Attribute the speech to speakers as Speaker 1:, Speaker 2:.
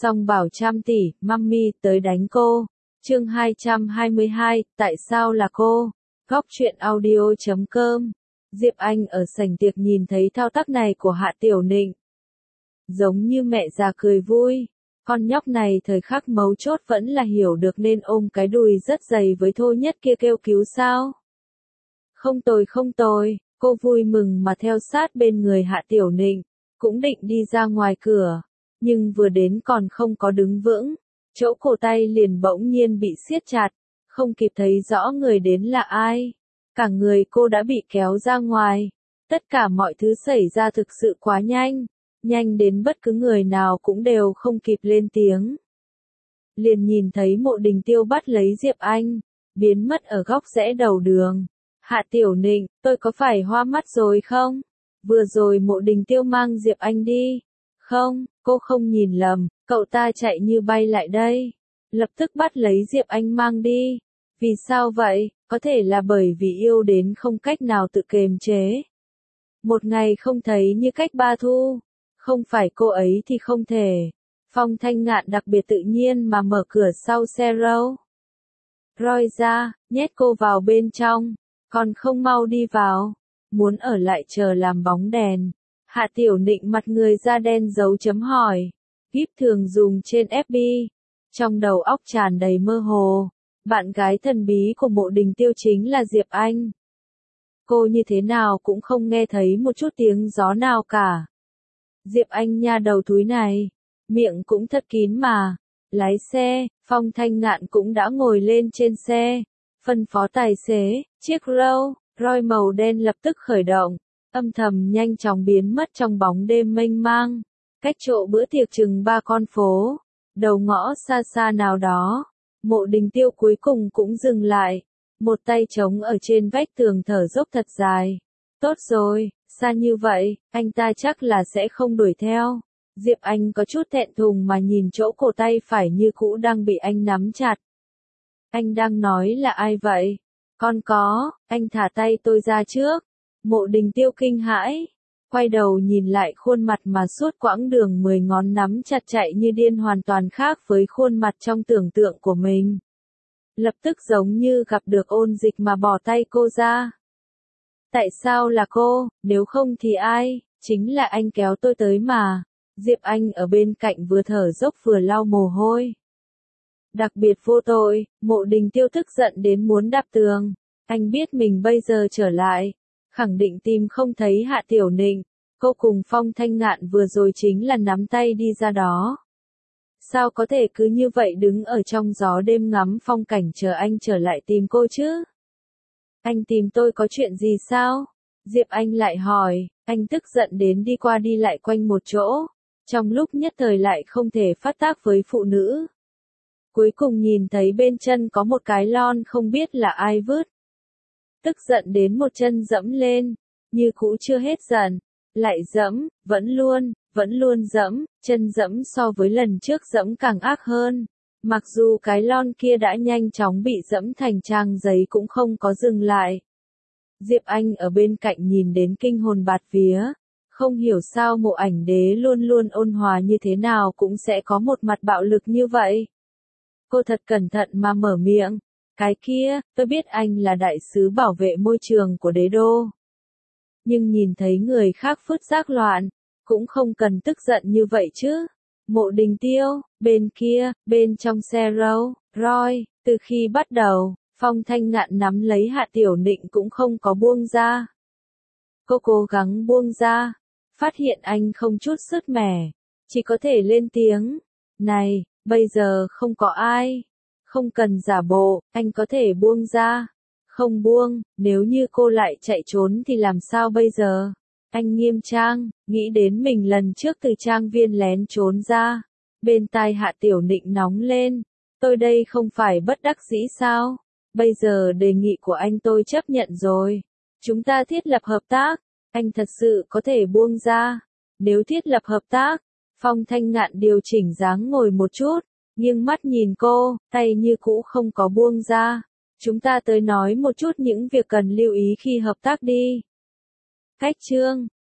Speaker 1: Song bảo trăm tỷ, mummy tới đánh cô. Chương 222, tại sao là cô? Góc truyện audio.com. Diệp Anh ở sảnh tiệc nhìn thấy thao tác này của Hạ Tiểu Nịnh. Giống như mẹ già cười vui. Con nhóc này thời khắc mấu chốt vẫn là hiểu được nên ôm cái đùi rất dày với Thô Nhất kia kêu cứu sao. Không tồi không tồi, cô vui mừng mà theo sát bên người Hạ Tiểu Nịnh, cũng định đi ra ngoài cửa. Nhưng vừa đến còn không có đứng vững, chỗ cổ tay liền bỗng nhiên bị siết chặt, không kịp thấy rõ người đến là ai. Cả người cô đã bị kéo ra ngoài. Tất cả mọi thứ xảy ra thực sự quá nhanh, nhanh đến bất cứ người nào cũng đều không kịp lên tiếng. Liền nhìn thấy Mộ Đình Tiêu bắt lấy Diệp Anh, biến mất ở góc rẽ đầu đường. Hạ Tiểu Nịnh, tôi có phải hoa mắt rồi không? Vừa rồi Mộ Đình Tiêu mang Diệp Anh đi. Không, cô không nhìn lầm, cậu ta chạy như bay lại đây. Lập tức bắt lấy Diệp Anh mang đi. Vì sao vậy? Có thể là bởi vì yêu đến không cách nào tự kiềm chế. Một ngày không thấy như cách ba thu. Không phải cô ấy thì không thể. Phong Thanh Ngạn đặc biệt tự nhiên mà mở cửa sau xe Roy ra, nhét cô vào bên trong. Còn không mau đi vào. Muốn ở lại chờ làm bóng đèn. Hạ Tiểu Nịnh mặt người da đen dấu chấm hỏi. GIF thường dùng trên FB. Trong đầu óc tràn đầy mơ hồ. Bạn gái thần bí của Mộ Đình Tiêu chính là Diệp Anh. Cô như thế nào cũng không nghe thấy một chút tiếng gió nào cả. Diệp Anh nha đầu thúi này. Miệng cũng thật kín mà. Lái xe, Phong Thanh Ngạn cũng đã ngồi lên trên xe. Phân phó tài xế, chiếc Roy màu đen lập tức khởi động. Âm thầm nhanh chóng biến mất trong bóng đêm mênh mang. Cách chỗ bữa tiệc chừng 3 con phố. Đầu ngõ xa xa nào đó. Mộ Đình Tiêu cuối cùng cũng dừng lại. Một tay chống ở trên vách tường thở dốc thật dài. Tốt rồi, xa như vậy, anh ta chắc là sẽ không đuổi theo. Diệp Anh có chút thẹn thùng mà nhìn chỗ cổ tay phải như cũ đang bị anh nắm chặt. Anh đang nói là ai vậy? Con có, anh thả tay tôi ra trước. Mộ Đình Tiêu kinh hãi. Quay đầu nhìn lại khuôn mặt mà suốt quãng đường 10 ngón nắm chặt chạy như điên hoàn toàn khác với khuôn mặt trong tưởng tượng của mình. Lập tức giống như gặp được ôn dịch mà bỏ tay cô ra. Tại sao là cô, nếu không thì ai, chính là anh kéo tôi tới mà. Diệp Anh ở bên cạnh vừa thở dốc vừa lau mồ hôi. Đặc biệt vô tội, Mộ Đình Tiêu tức giận đến muốn đạp tường. Anh biết mình bây giờ trở lại, khẳng định tìm không thấy Hạ Tiểu Nịnh. Cô cùng Phong Thanh Ngạn vừa rồi chính là nắm tay đi ra đó. Sao có thể cứ như vậy đứng ở trong gió đêm ngắm phong cảnh chờ anh trở lại tìm cô chứ? Anh tìm tôi có chuyện gì sao? Diệp Anh lại hỏi, anh tức giận đến đi qua đi lại quanh một chỗ. Trong lúc nhất thời lại không thể phát tác với phụ nữ. Cuối cùng nhìn thấy bên chân có một cái lon không biết là ai vứt. Tức giận đến một chân dẫm lên, như cũ chưa hết giận, lại dẫm, vẫn luôn dẫm, chân dẫm so với lần trước dẫm càng ác hơn. Mặc dù cái lon kia đã nhanh chóng bị dẫm thành trang giấy cũng không có dừng lại. Diệp Anh ở bên cạnh nhìn đến kinh hồn bạt vía, không hiểu sao Mộ Ảnh Đế luôn luôn ôn hòa như thế nào cũng sẽ có một mặt bạo lực như vậy. Cô thật cẩn thận mà mở miệng. Cái kia, tôi biết anh là đại sứ bảo vệ môi trường của đế đô. Nhưng nhìn thấy người khác phứt giác loạn, cũng không cần tức giận như vậy chứ. Mộ Đình Tiêu, bên kia, bên trong xe Roy, từ khi bắt đầu, Phong Thanh Ngạn nắm lấy Hạ Tiểu Nịnh cũng không có buông ra. Cô cố gắng buông ra, phát hiện anh không chút sứt mẻ, chỉ có thể lên tiếng. Này, bây giờ không có ai. Không cần giả bộ, anh có thể buông ra. Không buông, nếu như cô lại chạy trốn thì làm sao bây giờ? Anh nghiêm trang, nghĩ đến mình lần trước từ trang viên lén trốn ra. Bên tai Hạ Tiểu Nịnh nóng lên. Tôi đây không phải bất đắc dĩ sao? Bây giờ đề nghị của anh tôi chấp nhận rồi. Chúng ta thiết lập hợp tác. Anh thật sự có thể buông ra. Nếu thiết lập hợp tác, Phong Thanh Ngạn điều chỉnh dáng ngồi một chút. Nhưng mắt nhìn cô, tay như cũ không có buông ra. Chúng ta tới nói một chút những việc cần lưu ý khi hợp tác đi. Cách chương